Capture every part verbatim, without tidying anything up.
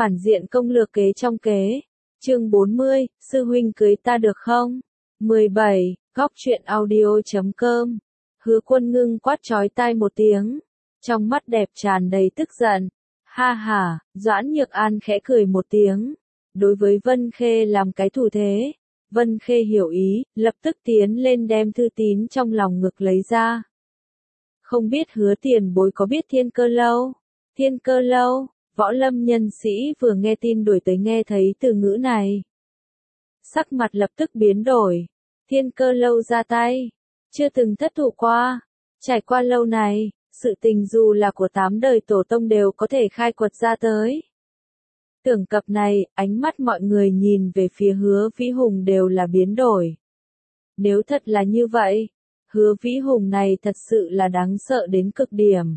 Phản diện công lược kế trong kế. Chương bốn mươi, sư huynh cưới ta được không? mười bảy, góc truyện audio.com. Hứa Quân Ngưng quát chói tai một tiếng, trong mắt đẹp tràn đầy tức giận. Ha ha, Doãn Nhược An khẽ cười một tiếng, đối với Vân Khê làm cái thủ thế. Vân Khê hiểu ý, lập tức tiến lên đem thư tín trong lòng ngực lấy ra. Không biết Hứa tiền bối có biết Thiên Cơ Lâu? Thiên Cơ Lâu, võ lâm nhân sĩ vừa nghe tin đuổi tới nghe thấy từ ngữ này. Sắc mặt lập tức biến đổi. Thiên Cơ Lâu ra tay, chưa từng thất thủ qua. Trải qua lâu này, sự tình dù là của tám đời tổ tông đều có thể khai quật ra tới. Tưởng cập này, ánh mắt mọi người nhìn về phía Hứa Vĩ Hùng đều là biến đổi. Nếu thật là như vậy, Hứa Vĩ Hùng này thật sự là đáng sợ đến cực điểm.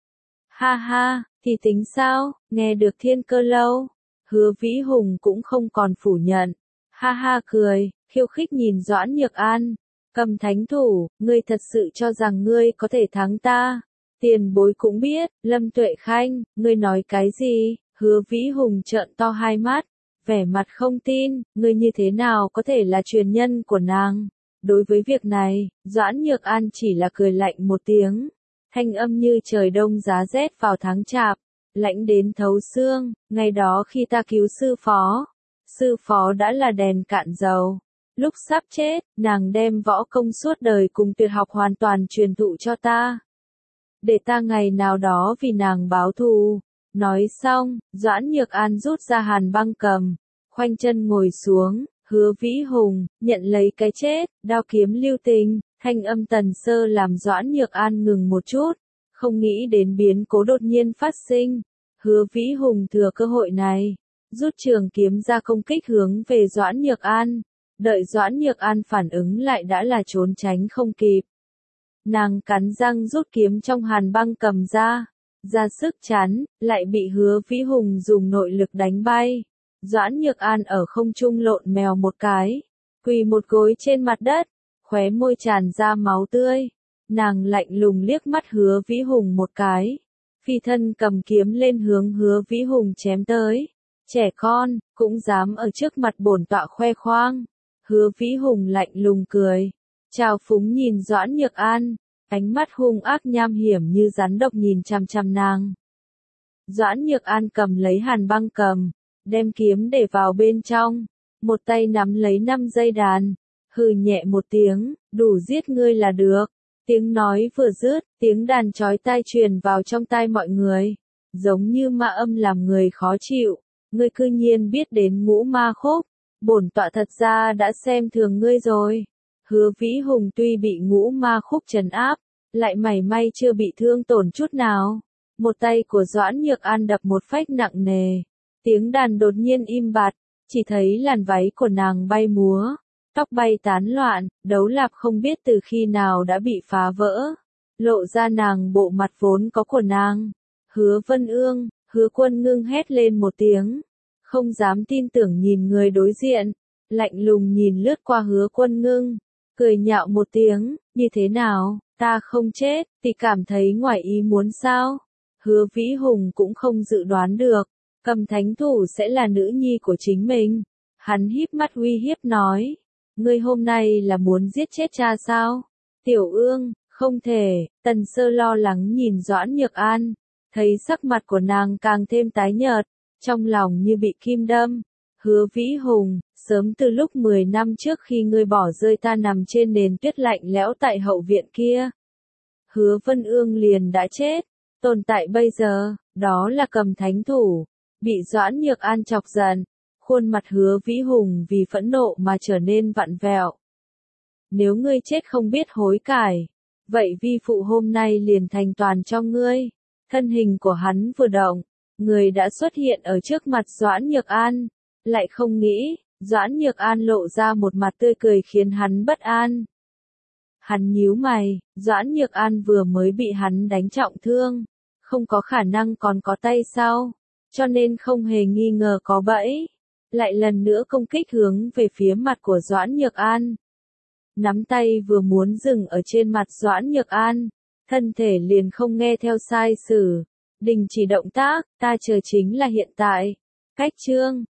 Ha ha, thì tính sao, nghe được Thiên Cơ Lâu, Hứa Vĩ Hùng cũng không còn phủ nhận. Ha ha cười, khiêu khích nhìn Doãn Nhược An. Cầm thánh thủ, ngươi thật sự cho rằng ngươi có thể thắng ta. Tiền bối cũng biết, Lâm Tuệ Khanh, ngươi nói cái gì? Hứa Vĩ Hùng trợn to hai mắt, vẻ mặt không tin, ngươi như thế nào có thể là truyền nhân của nàng? Đối với việc này, Doãn Nhược An chỉ là cười lạnh một tiếng, thanh âm như trời đông giá rét vào tháng chạp, lạnh đến thấu xương. Ngày đó khi ta cứu sư phó, sư phó đã là đèn cạn dầu. Lúc sắp chết, nàng đem võ công suốt đời cùng tuyệt học hoàn toàn truyền thụ cho ta, để ta ngày nào đó vì nàng báo thù. Nói xong, Doãn Nhược An rút ra hàn băng cầm, khoanh chân ngồi xuống. Hứa Vĩ Hùng, nhận lấy cái chết, đao kiếm lưu tình. Thanh âm Tần Sơ làm Doãn Nhược An ngừng một chút, không nghĩ đến biến cố đột nhiên phát sinh. Hứa Vĩ Hùng thừa cơ hội này, rút trường kiếm ra công kích hướng về Doãn Nhược An. Đợi Doãn Nhược An phản ứng lại đã là trốn tránh không kịp. Nàng cắn răng rút kiếm trong hàn băng cầm ra, ra sức chắn, lại bị Hứa Vĩ Hùng dùng nội lực đánh bay. Doãn Nhược An ở không trung lộn mèo một cái, quỳ một gối trên mặt đất, khóe môi tràn ra máu tươi. Nàng lạnh lùng liếc mắt Hứa Vĩ Hùng một cái, phi thân cầm kiếm lên hướng Hứa Vĩ Hùng chém tới. Trẻ con, cũng dám ở trước mặt bổn tọa khoe khoang. Hứa Vĩ Hùng lạnh lùng cười, trào phúng nhìn Doãn Nhược An, ánh mắt hung ác nham hiểm như rắn độc nhìn chằm chằm nàng. Doãn Nhược An cầm lấy hàn băng cầm, đem kiếm để vào bên trong, một tay nắm lấy năm dây đàn, hừ nhẹ một tiếng, đủ giết ngươi là được. Tiếng nói vừa dứt, tiếng đàn chói tai truyền vào trong tai mọi người, giống như ma âm làm người khó chịu. Ngươi cư nhiên biết đến ngũ ma khúc, bổn tọa thật ra đã xem thường ngươi rồi. Hứa Vĩ Hùng tuy bị ngũ ma khúc trấn áp, lại mảy may chưa bị thương tổn chút nào. Một tay của Doãn Nhược An đập một phách nặng nề, tiếng đàn đột nhiên im bặt, chỉ thấy làn váy của nàng bay múa, tóc bay tán loạn, đấu lạp không biết từ khi nào đã bị phá vỡ, lộ ra nàng bộ mặt vốn có của nàng. Hứa Vân Ương, Hứa Quân Ngưng hét lên một tiếng, không dám tin tưởng nhìn người đối diện, lạnh lùng nhìn lướt qua Hứa Quân Ngưng, cười nhạo một tiếng, như thế nào, ta không chết, thì cảm thấy ngoài ý muốn sao? Hứa Vĩ Hùng cũng không dự đoán được, Cầm thánh thủ sẽ là nữ nhi của chính mình. Hắn híp mắt uy hiếp nói, ngươi hôm nay là muốn giết chết cha sao? Tiểu Ương, không thể. Tần Sơ lo lắng nhìn Doãn Nhược An, thấy sắc mặt của nàng càng thêm tái nhợt, trong lòng như bị kim đâm. Hứa Vĩ Hùng, sớm từ lúc mười năm trước khi ngươi bỏ rơi ta nằm trên nền tuyết lạnh lẽo tại hậu viện kia, Hứa Vân Ương liền đã chết. Tồn tại bây giờ, đó là Cầm thánh thủ. Bị Doãn Nhược An chọc giận, khuôn mặt Hứa Vĩ Hùng vì phẫn nộ mà trở nên vặn vẹo. Nếu ngươi chết không biết hối cải, vậy vi phụ hôm nay liền thành toàn cho ngươi. Thân hình của hắn vừa động, người đã xuất hiện ở trước mặt Doãn Nhược An. Lại không nghĩ, Doãn Nhược An lộ ra một mặt tươi cười khiến hắn bất an. Hắn nhíu mày, Doãn Nhược An vừa mới bị hắn đánh trọng thương, không có khả năng còn có tay sau, cho nên không hề nghi ngờ có bẫy. Lại lần nữa công kích hướng về phía mặt của Doãn Nhược An. Nắm tay vừa muốn dừng ở trên mặt Doãn Nhược An, thân thể liền không nghe theo sai sử. Đình chỉ động tác, ta chờ chính là hiện tại. Cách chương